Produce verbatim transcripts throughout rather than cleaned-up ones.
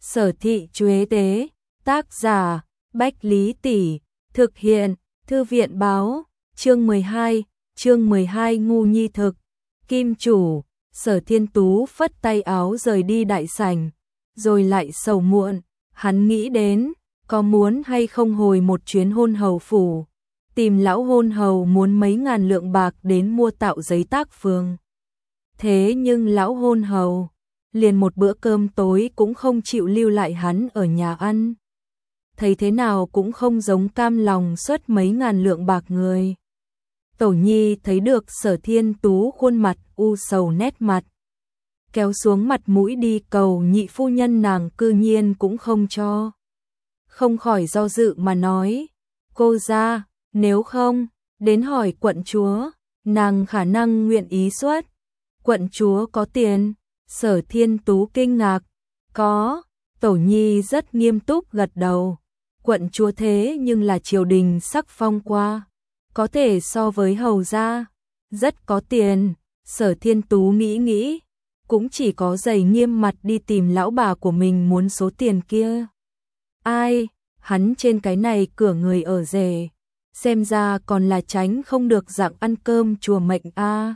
Sở Thị Chuế Tế, tác giả, Bách Lý Tỷ, thực hiện, Thư viện báo, chương mười hai, chương mười hai ngu nhi thực, kim chủ, Sở Thiên Tú phất tay áo rời đi đại sảnh, rồi lại sầu muộn, hắn nghĩ đến, có muốn hay không hồi một chuyến hôn hầu phủ, tìm lão hôn hầu muốn mấy ngàn lượng bạc đến mua tạo giấy tác phường. Thế nhưng lão hôn hầu, liền một bữa cơm tối cũng không chịu lưu lại hắn ở nhà ăn. Thấy thế nào cũng không giống cam lòng xuất mấy ngàn lượng bạc người. Tổ nhi thấy được Sở Thiên Tú khuôn mặt u sầu nét mặt, kéo xuống mặt mũi đi cầu nhị phu nhân nàng cư nhiên cũng không cho. Không khỏi do dự mà nói, cô ra, nếu không, đến hỏi quận chúa, nàng khả năng nguyện ý xuất. Quận chúa có tiền? Sở Thiên Tú kinh ngạc, có. Tổ nhi rất nghiêm túc gật đầu. Quận chúa thế nhưng là triều đình sắc phong qua, có thể so với hầu gia, rất có tiền. Sở Thiên Tú nghĩ nghĩ, cũng chỉ có dày nghiêm mặt đi tìm lão bà của mình muốn số tiền kia. Ai, hắn trên cái này cửa người ở rể, xem ra còn là tránh không được dạng ăn cơm chùa mệnh a. À.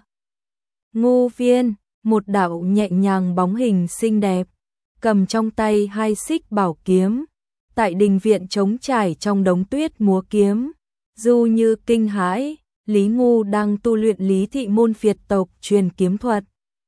Ngô Viên, một đạo nhẹ nhàng bóng hình xinh đẹp, cầm trong tay hai xích bảo kiếm, tại đình viện trống trải trong đống tuyết múa kiếm, du như kinh hãi. Lý Ngu đang tu luyện Lý Thị môn phiệt tộc truyền kiếm thuật.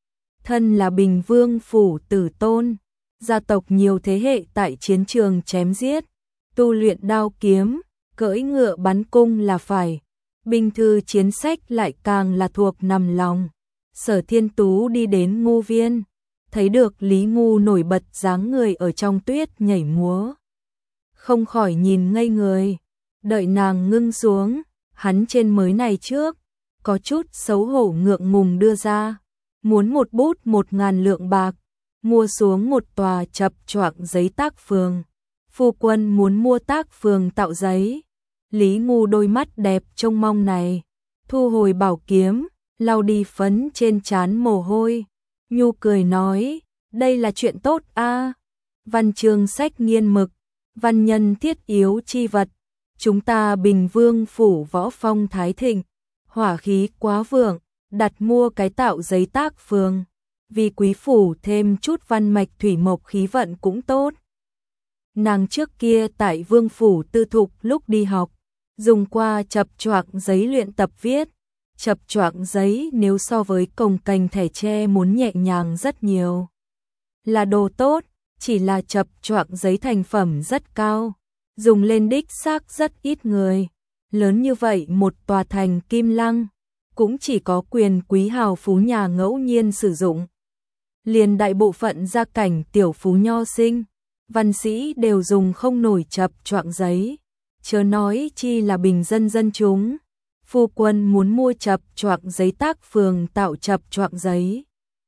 Thân là Bình Vương phủ tử tôn, gia tộc nhiều thế hệ tại chiến trường chém giết, tu luyện đao kiếm, cưỡi ngựa bắn cung là phải, binh thư chiến sách lại càng là thuộc nằm lòng. Sở Thiên Tú đi đến Ngu Viên, thấy được Lý Ngu nổi bật dáng người ở trong tuyết nhảy múa, không khỏi nhìn ngây người. Đợi nàng ngưng xuống, hắn trên mới này trước, có chút xấu hổ ngượng ngùng đưa ra, muốn một bút một ngàn lượng bạc, mua xuống một tòa chập choạng giấy tác phường. Phu quân muốn mua tác phường tạo giấy. Lý Ngu đôi mắt đẹp trông mong này, thu hồi bảo kiếm, lau đi phấn trên trán mồ hôi, nhu cười nói, đây là chuyện tốt a. À. Văn chương sách nghiên mực, văn nhân thiết yếu chi vật, chúng ta Bình Vương phủ võ phong thái thịnh, hỏa khí quá vượng, đặt mua cái tạo giấy tác phường, vì quý phủ thêm chút văn mạch thủy mộc khí vận cũng tốt. Nàng trước kia tại Vương phủ tư thục lúc đi học, dùng qua chập choạng giấy luyện tập viết. Chập choạng giấy nếu so với cồng cành thẻ tre muốn nhẹ nhàng rất nhiều. Là đồ tốt, chỉ là chập choạng giấy thành phẩm rất cao, dùng lên đích xác rất ít người. Lớn như vậy một tòa thành Kim Lăng, cũng chỉ có quyền quý hào phú nhà ngẫu nhiên sử dụng. Liền đại bộ phận gia cảnh tiểu phú nho sinh, văn sĩ đều dùng không nổi chập choạng giấy, chớ nói chi là bình dân dân chúng. Phu quân muốn mua chập choạng giấy tác phường tạo chập choạng giấy.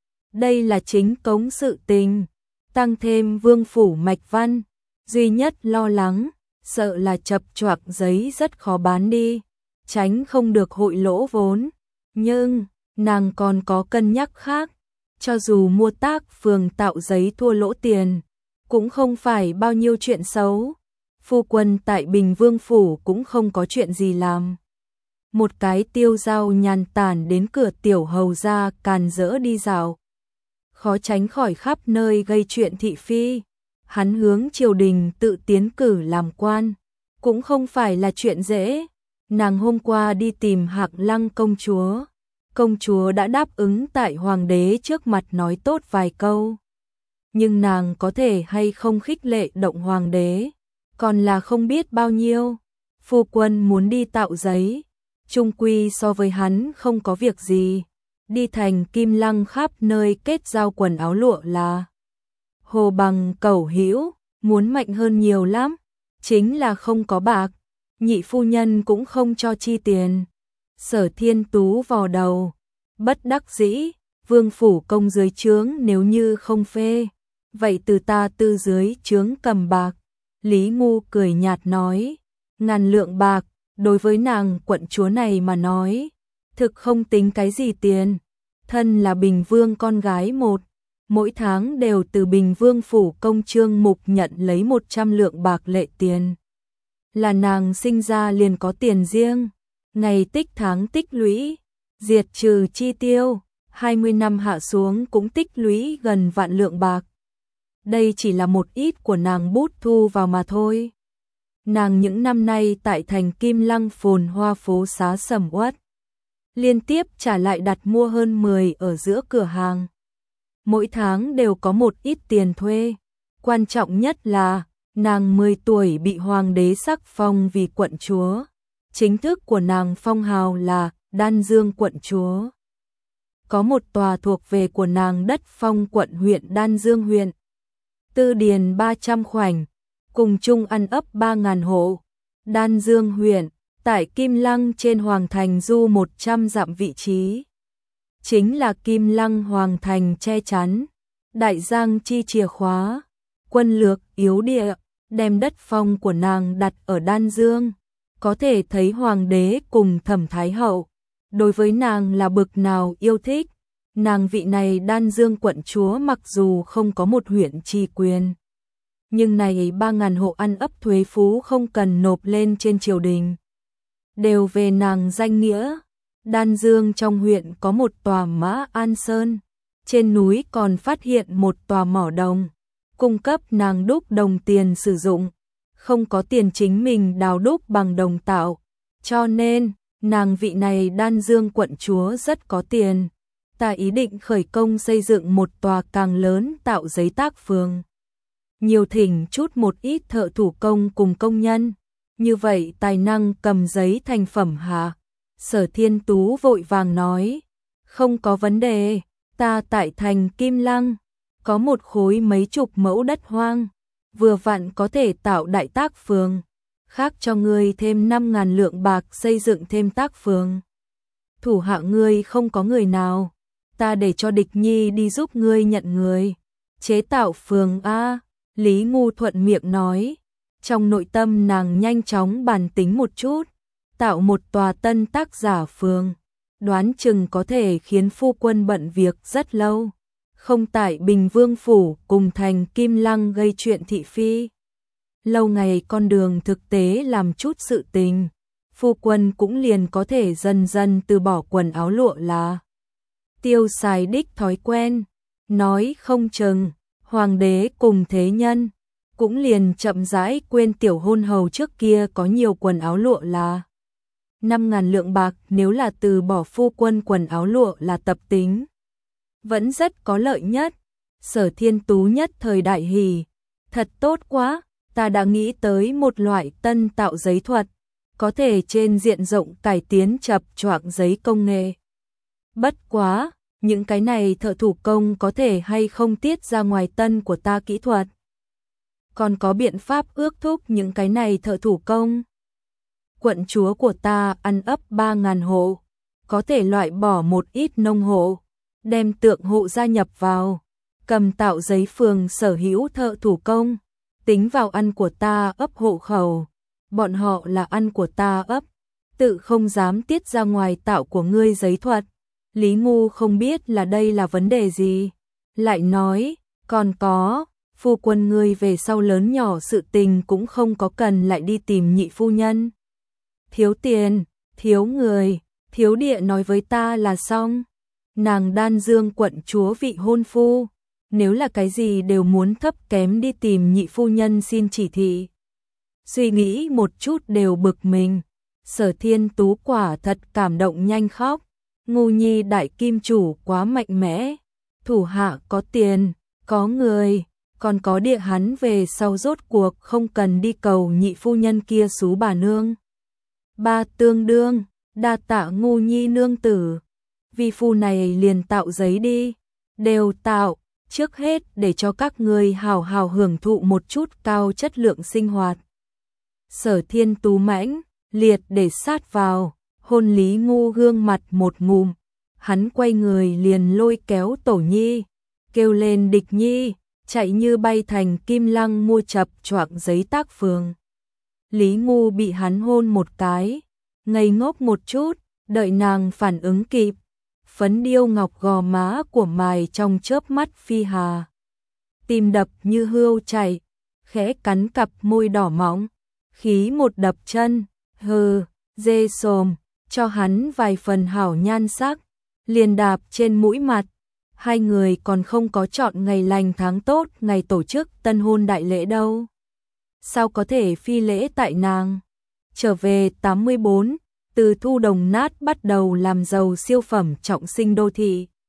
Đây là chính cống sự tình, tăng thêm vương phủ mạch văn, duy nhất lo lắng, sợ là chập choạng giấy rất khó bán đi, tránh không được hội lỗ vốn. Nhưng, nàng còn có cân nhắc khác, cho dù mua tác phường tạo giấy thua lỗ tiền, cũng không phải bao nhiêu chuyện xấu. Phu quân tại Bình Vương phủ cũng không có chuyện gì làm. Một cái tiêu dao nhàn tản đến cửa tiểu hầu gia càn rỡ đi dạo, khó tránh khỏi khắp nơi gây chuyện thị phi. Hắn hướng triều đình tự tiến cử làm quan, cũng không phải là chuyện dễ. Nàng hôm qua đi tìm Hạc Lăng công chúa, công chúa đã đáp ứng tại hoàng đế trước mặt nói tốt vài câu. Nhưng nàng có thể hay không khích lệ động hoàng đế, còn là không biết bao nhiêu. Phu quân muốn đi tạo giấy, chung quy so với hắn không có việc gì, đi thành Kim Lăng khắp nơi kết giao quần áo lụa là hồ bằng cẩu hữu, muốn mạnh hơn nhiều lắm, chính là không có bạc, nhị phu nhân cũng không cho chi tiền. Sở Thiên Tú vò đầu, bất đắc dĩ, vương phủ công dưới trướng nếu như không phê, vậy từ ta tư dưới trướng cầm bạc. Lý Ngu cười nhạt nói, ngàn lượng bạc, đối với nàng quận chúa này mà nói, thực không tính cái gì tiền. Thân là Bình Vương con gái một, mỗi tháng đều từ Bình Vương phủ công Trương Mục nhận lấy một trăm lượng bạc lệ tiền. Là nàng sinh ra liền có tiền riêng, ngày tích tháng tích lũy, diệt trừ chi tiêu, hai mươi năm hạ xuống cũng tích lũy gần vạn lượng bạc. Đây chỉ là một ít của nàng bút thu vào mà thôi. Nàng những năm nay tại thành Kim Lăng phồn hoa phố xá sầm uất, liên tiếp trả lại đặt mua hơn mười ở giữa cửa hàng. Mỗi tháng đều có một ít tiền thuê. Quan trọng nhất là nàng mười tuổi bị hoàng đế sắc phong vì quận chúa. Chính thức của nàng phong hào là Đan Dương quận chúa. Có một tòa thuộc về của nàng đất phong quận huyện Đan Dương huyện. Tư điền ba trăm khoảnh, cùng chung ăn ấp ba ngàn hộ. Đan Dương huyện, tại Kim Lăng trên Hoàng Thành du một trăm dặm vị trí. Chính là Kim Lăng Hoàng Thành che chắn, đại giang chi chìa khóa, quân lược yếu địa, đem đất phong của nàng đặt ở Đan Dương. Có thể thấy hoàng đế cùng Thẩm Thái Hậu, đối với nàng là bực nào yêu thích. Nàng vị này Đan Dương quận chúa mặc dù không có một huyện tri quyền, nhưng này ba ngàn hộ ăn ấp thuế phú không cần nộp lên trên triều đình, đều về nàng danh nghĩa. Đan Dương trong huyện có một tòa Mã An Sơn, trên núi còn phát hiện một tòa mỏ đồng, cung cấp nàng đúc đồng tiền sử dụng, không có tiền chính mình đào đúc bằng đồng tạo, cho nên nàng vị này Đan Dương quận chúa rất có tiền. Ta ý định khởi công xây dựng một tòa càng lớn tạo giấy tác phường, nhiều thỉnh chút một ít thợ thủ công cùng công nhân, như vậy tài năng cầm giấy thành phẩm hả? Sở Thiên Tú vội vàng nói, không có vấn đề, ta tại thành Kim Lăng, có một khối mấy chục mẫu đất hoang, vừa vặn có thể tạo đại tác phường, khác cho ngươi thêm năm ngàn lượng bạc xây dựng thêm tác phường. Thủ hạ ngươi không có người nào, ta để cho Địch Nhi đi giúp ngươi nhận người, chế tạo phường a. Lý Ngu thuận miệng nói, trong nội tâm nàng nhanh chóng bàn tính một chút, tạo một tòa tân tác giả phường, đoán chừng có thể khiến phu quân bận việc rất lâu, không tại Bình Vương phủ cùng thành Kim Lăng gây chuyện thị phi. Lâu ngày con đường thực tế làm chút sự tình, phu quân cũng liền có thể dần dần từ bỏ quần áo lụa là tiêu xài đích thói quen, nói không chừng hoàng đế cùng thế nhân cũng liền chậm rãi quên tiểu hôn hầu trước kia có nhiều quần áo lụa là năm ngàn lượng bạc. Nếu là từ bỏ phu quân quần áo lụa là tập tính, vẫn rất có lợi nhất. Sở Thiên Tú nhất thời đại hỉ, thật tốt quá, ta đã nghĩ tới một loại tân tạo giấy thuật, có thể trên diện rộng cải tiến chập choạng giấy công nghệ. Bất quá, những cái này thợ thủ công có thể hay không tiết ra ngoài tân của ta kỹ thuật? Còn có biện pháp ước thúc những cái này thợ thủ công? Quận chúa của ta ăn ấp ba ngàn hộ, có thể loại bỏ một ít nông hộ, đem tượng hộ gia nhập vào, cầm tạo giấy phường sở hữu thợ thủ công, tính vào ăn của ta ấp hộ khẩu, bọn họ là ăn của ta ấp, tự không dám tiết ra ngoài tạo của ngươi giấy thuật. Lý Ngu không biết là đây là vấn đề gì, lại nói, còn có, phu quân ngươi về sau lớn nhỏ sự tình cũng không có cần lại đi tìm nhị phu nhân. Thiếu tiền, thiếu người, thiếu địa nói với ta là xong. Nàng Đan Dương quận chúa vị hôn phu, nếu là cái gì đều muốn thấp kém đi tìm nhị phu nhân xin chỉ thị. Suy nghĩ một chút đều bực mình. Sở Thiên Tú quả thật cảm động nhanh khóc. Ngu Nhi đại kim chủ quá mạnh mẽ, thủ hạ có tiền, có người, còn có địa, hắn về sau rốt cuộc không cần đi cầu nhị phu nhân kia xú bà nương. Ba tương đương, đa tạ Ngu Nhi nương tử, vi phu này liền tạo giấy đi, đều tạo, trước hết để cho các người hào hào hưởng thụ một chút cao chất lượng sinh hoạt. Sở Thiên Tú mãnh liệt để sát vào, hôn Lý Ngu gương mặt một ngụm, hắn quay người liền lôi kéo Tổ Nhi, kêu lên Địch Nhi, chạy như bay thành Kim Lăng mua chập choạng giấy tác phường. Lý Ngu bị hắn hôn một cái, ngây ngốc một chút, đợi nàng phản ứng kịp, phấn điêu ngọc gò má của mài trong chớp mắt Phi Hà. Tim đập như hươu chạy, khẽ cắn cặp môi đỏ mọng, khí một đập chân, hừ, dê sồm, cho hắn vài phần hảo nhan sắc, liền đạp trên mũi mặt. Hai người còn không có chọn ngày lành tháng tốt, ngày tổ chức tân hôn đại lễ đâu. Sao có thể phi lễ tại nàng? Trở về tám mươi bốn, từ Thu Đồng Nát bắt đầu làm giàu siêu phẩm trọng sinh đô thị.